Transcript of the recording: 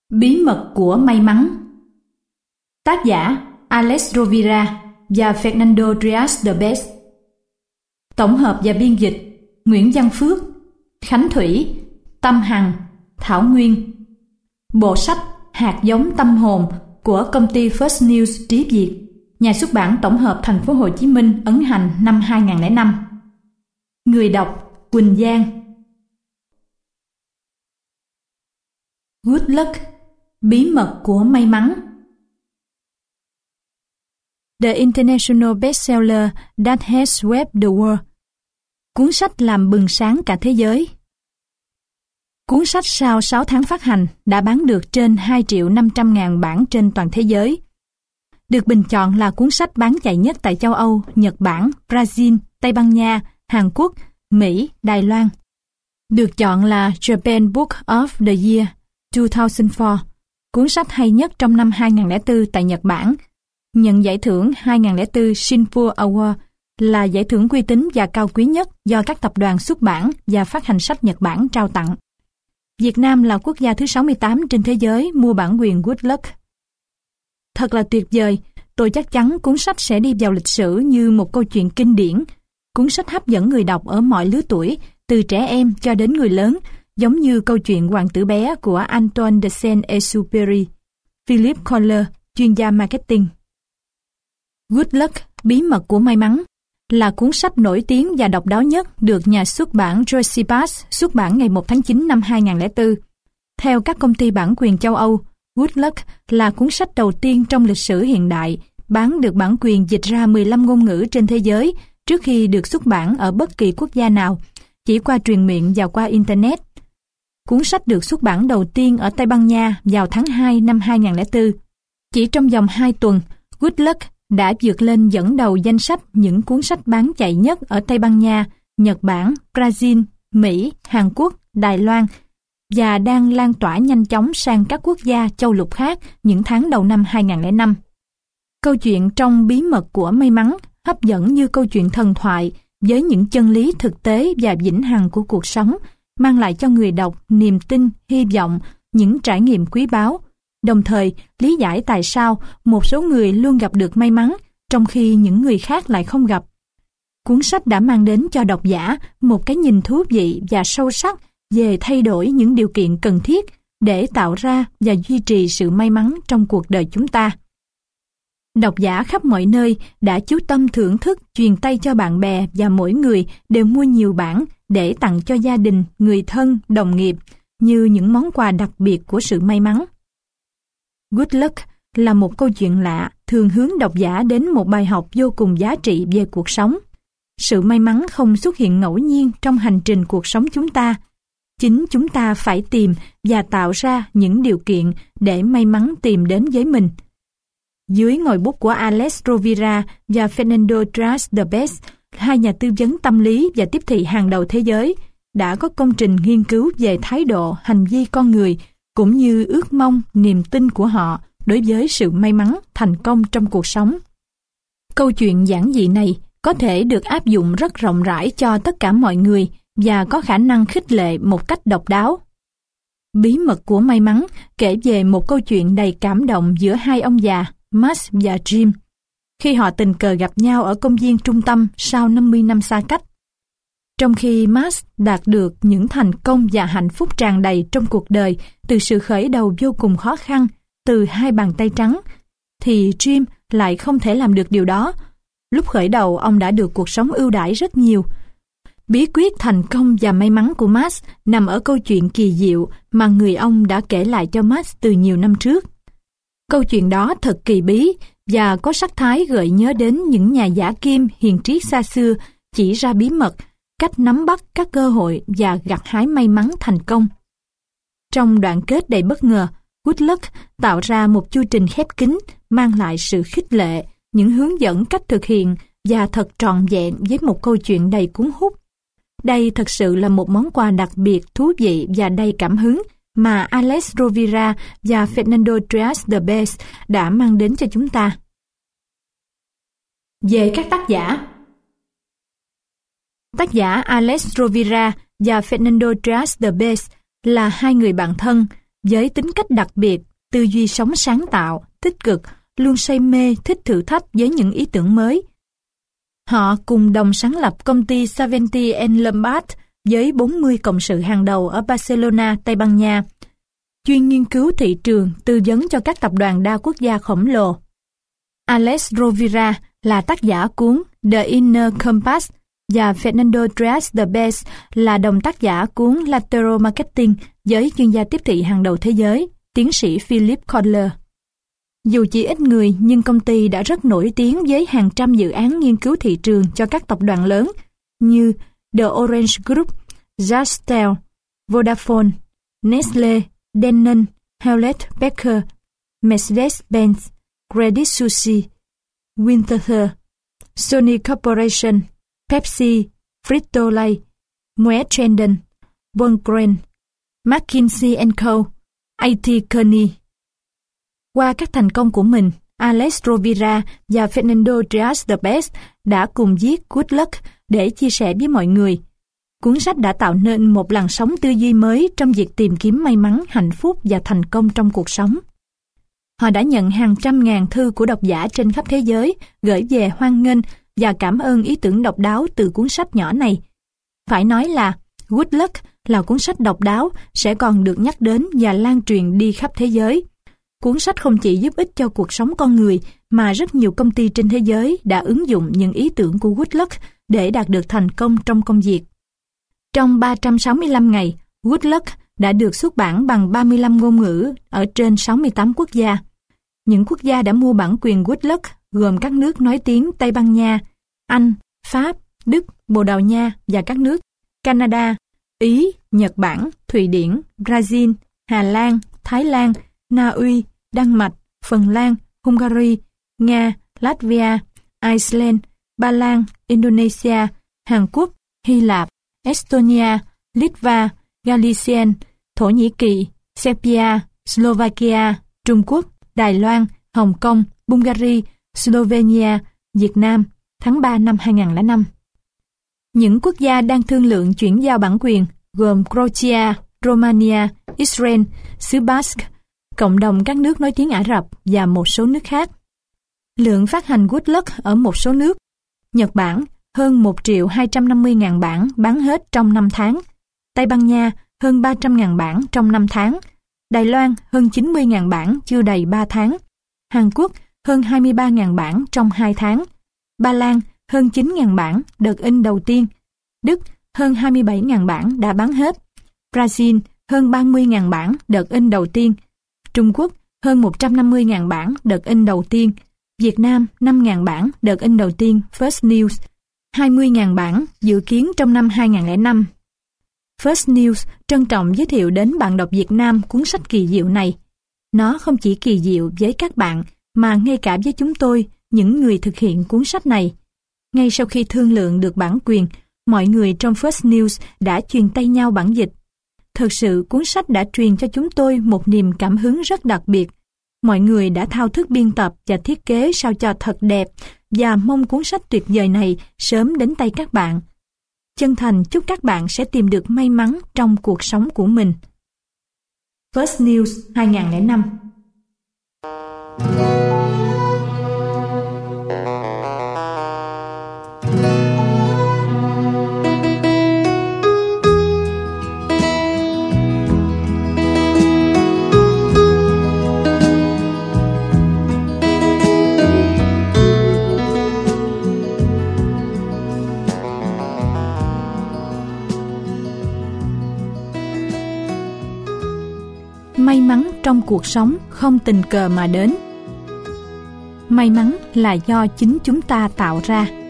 Bí mật của may mắn. Tác giả Alex Rovira và Fernando Trias de Bes. Tổng hợp và biên dịch Nguyễn Văn Phước, Khánh Thủy, Tâm Hằng, Thảo Nguyên. Bộ sách Hạt giống tâm hồn của công ty First News Trí Việt, nhà xuất bản tổng hợp Thành phố Hồ Chí Minh ấn hành năm 2005. Người đọc Quỳnh Giang. Good Luck, bí mật của may mắn. The international bestseller that has swept the world. Cuốn sách làm bừng sáng cả thế giới. Cuốn sách sau 6 tháng phát hành đã bán được trên 2.500.000 bản trên toàn thế giới. Được bình chọn là cuốn sách bán chạy nhất tại châu Âu, Nhật Bản, Brazil, Tây Ban Nha, Hàn Quốc, Mỹ, Đài Loan. Được chọn là Japan Book of the Year 2004, cuốn sách hay nhất trong năm 2004 tại Nhật Bản. Nhận giải thưởng 2004 Shinpo Award là giải thưởng uy tín và cao quý nhất do các tập đoàn xuất bản và phát hành sách Nhật Bản trao tặng. Việt Nam là quốc gia thứ 68 trên thế giới mua bản quyền Good Luck. Thật là tuyệt vời, tôi chắc chắn cuốn sách sẽ đi vào lịch sử như một câu chuyện kinh điển. Cuốn sách hấp dẫn người đọc ở mọi lứa tuổi, từ trẻ em cho đến người lớn, giống như câu chuyện Hoàng tử bé của Antoine de Saint-Exupéry. Philip Kohler, chuyên gia marketing. Good Luck, bí mật của may mắn là cuốn sách nổi tiếng và độc đáo nhất được nhà xuất bản Joyce xuất bản ngày 1 tháng 9 năm 2004. Theo các công ty bản quyền châu Âu, Good Luck là cuốn sách đầu tiên trong lịch sử hiện đại bán được bản quyền dịch ra 15 ngôn ngữ trên thế giới trước khi được xuất bản ở bất kỳ quốc gia nào, chỉ qua truyền miệng và qua Internet. Cuốn sách được xuất bản đầu tiên ở Tây Ban Nha vào tháng 2 năm 2004. Chỉ trong vòng 2 tuần, Good Luck đã vượt lên dẫn đầu danh sách những cuốn sách bán chạy nhất ở Tây Ban Nha, Nhật Bản, Brazil, Mỹ, Hàn Quốc, Đài Loan và đang lan tỏa nhanh chóng sang các quốc gia châu lục khác những tháng đầu năm 2005. Câu chuyện trong bí mật của may mắn hấp dẫn như câu chuyện thần thoại với những chân lý thực tế và vĩnh hằng của cuộc sống, mang lại cho người đọc niềm tin, hy vọng, những trải nghiệm quý báu, đồng thời lý giải tại sao một số người luôn gặp được may mắn, trong khi những người khác lại không gặp. Cuốn sách đã mang đến cho độc giả một cái nhìn thú vị và sâu sắc về thay đổi những điều kiện cần thiết để tạo ra và duy trì sự may mắn trong cuộc đời chúng ta. Độc giả khắp mọi nơi đã chú tâm thưởng thức, truyền tay cho bạn bè và mỗi người đều mua nhiều bản để tặng cho gia đình, người thân, đồng nghiệp như những món quà đặc biệt của sự may mắn. Good Luck là một câu chuyện lạ, thường hướng độc giả đến một bài học vô cùng giá trị về cuộc sống. Sự may mắn không xuất hiện ngẫu nhiên trong hành trình cuộc sống chúng ta. Chính chúng ta phải tìm và tạo ra những điều kiện để may mắn tìm đến với mình. Dưới ngòi bút của Alex Rovira và Fernando Trias de Bes, hai nhà tư vấn tâm lý và tiếp thị hàng đầu thế giới, đã có công trình nghiên cứu về thái độ, hành vi con người, cũng như ước mong, niềm tin của họ đối với sự may mắn, thành công trong cuộc sống. Câu chuyện giản dị này có thể được áp dụng rất rộng rãi cho tất cả mọi người và có khả năng khích lệ một cách độc đáo. Bí mật của may mắn kể về một câu chuyện đầy cảm động giữa hai ông già, Max và Jim, khi họ tình cờ gặp nhau ở công viên trung tâm sau 50 năm xa cách. Trong khi Max đạt được những thành công và hạnh phúc tràn đầy trong cuộc đời từ sự khởi đầu vô cùng khó khăn, từ 2 bàn tay trắng, thì Jim lại không thể làm được điều đó. Lúc khởi đầu, ông đã được cuộc sống ưu đãi rất nhiều. Bí quyết thành công và may mắn của Max nằm ở câu chuyện kỳ diệu mà người ông đã kể lại cho Max từ nhiều năm trước. Câu chuyện đó thật kỳ bí và có sắc thái gợi nhớ đến những nhà giả kim hiền triết xa xưa chỉ ra bí mật, cách nắm bắt các cơ hội và gặt hái may mắn thành công. Trong đoạn kết đầy bất ngờ, Good Luck tạo ra một chu trình khép kín, mang lại sự khích lệ, những hướng dẫn cách thực hiện và thật trọn vẹn với một câu chuyện đầy cuốn hút. Đây thật sự là một món quà đặc biệt, thú vị và đầy cảm hứng mà Alex Rovira và Fernando Trias de Bes đã mang đến cho chúng ta. Về các tác giả, tác giả Alex Rovira và Fernando Trias de Bes là hai người bạn thân, với tính cách đặc biệt, tư duy sống sáng tạo, tích cực, luôn say mê, thích thử thách với những ý tưởng mới. Họ cùng đồng sáng lập công ty Saventi & Lombard với 40 cộng sự hàng đầu ở Barcelona, Tây Ban Nha, chuyên nghiên cứu thị trường, tư vấn cho các tập đoàn đa quốc gia khổng lồ. Alex Rovira là tác giả cuốn The Inner Compass và Fernando Trias-de-Bes là đồng tác giả cuốn Lateral Marketing với chuyên gia tiếp thị hàng đầu thế giới, tiến sĩ Philip Kotler. Dù chỉ ít người nhưng công ty đã rất nổi tiếng với hàng trăm dự án nghiên cứu thị trường cho các tập đoàn lớn như The Orange Group, Zastel, Vodafone, Nestle, Danone, Hewlett-Packard, Mercedes-Benz, Credit Suisse, Winterthur, Sony Corporation, Pepsi, Frito-Lay, Moet Chandon, Volkswagen, McKinsey & Co., A.T. Kearney. Qua các thành công của mình, Alex Rovira và Fernando Trias-de-Bes đã cùng viết Good Luck để chia sẻ với mọi người. Cuốn sách đã tạo nên một làn sóng tư duy mới trong việc tìm kiếm may mắn, hạnh phúc và thành công trong cuộc sống. Họ đã nhận hàng trăm ngàn thư của độc giả trên khắp thế giới gửi về hoan nghênh và cảm ơn ý tưởng độc đáo từ cuốn sách nhỏ này. Phải nói là Good Luck là cuốn sách độc đáo sẽ còn được nhắc đến và lan truyền đi khắp thế giới. Cuốn sách không chỉ giúp ích cho cuộc sống con người mà rất nhiều công ty trên thế giới đã ứng dụng những ý tưởng của Good Luck để đạt được thành công trong công việc. Trong 365 ngày, Good Luck đã được xuất bản bằng 35 ngôn ngữ ở trên 68 quốc gia. Những quốc gia đã mua bản quyền Good Luck gồm các nước nói tiếng Tây Ban Nha, Anh, Pháp, Đức, Bồ Đào Nha và các nước Canada, Ý, Nhật Bản, Thụy Điển, Brazil, Hà Lan, Thái Lan, Na Uy, Đan Mạch, Phần Lan, Hungary, Nga, Latvia, Iceland, Ba Lan, Indonesia, Hàn Quốc, Hy Lạp, Estonia, Litva, Galician, Thổ Nhĩ Kỳ, Serbia, Slovakia, Trung Quốc, Đài Loan, Hồng Kông, Bulgaria, Slovenia, Việt Nam, tháng 3 năm 2005. Những quốc gia đang thương lượng chuyển giao bản quyền gồm Croatia, Romania, Israel, xứ Basque, cộng đồng các nước nói tiếng Ả Rập và một số nước khác. Lượng phát hành Good Luck ở một số nước: Nhật Bản hơn 1.250.000 bản bán hết trong 5 tháng, Tây Ban Nha hơn 300.000 bản trong 5 tháng, Đài Loan hơn 90.000 bản chưa đầy 3 tháng, Hàn Quốc hơn 23.000 bản trong 2 tháng, Ba Lan hơn 9.000 bản đợt in đầu tiên, Đức hơn 27.000 bản đã bán hết, Brazil hơn 30.000 bản đợt in đầu tiên, Trung Quốc hơn 150.000 bản đợt in đầu tiên, Việt Nam 5.000 bản đợt in đầu tiên First News, 20.000 bản dự kiến trong năm 2005. First News trân trọng giới thiệu đến bạn đọc Việt Nam cuốn sách kỳ diệu này. Nó không chỉ kỳ diệu với các bạn mà ngay cả với chúng tôi, những người thực hiện cuốn sách này. Ngay sau khi thương lượng được bản quyền, mọi người trong First News đã truyền tay nhau bản dịch. Thực sự cuốn sách đã truyền cho chúng tôi một niềm cảm hứng rất đặc biệt. Mọi người đã thao thức biên tập và thiết kế sao cho thật đẹp và mong cuốn sách tuyệt vời này sớm đến tay các bạn. Chân thành chúc các bạn sẽ tìm được may mắn trong cuộc sống của mình. First News 2005. May mắn trong cuộc sống không tình cờ mà đến. May mắn là do chính chúng ta tạo ra.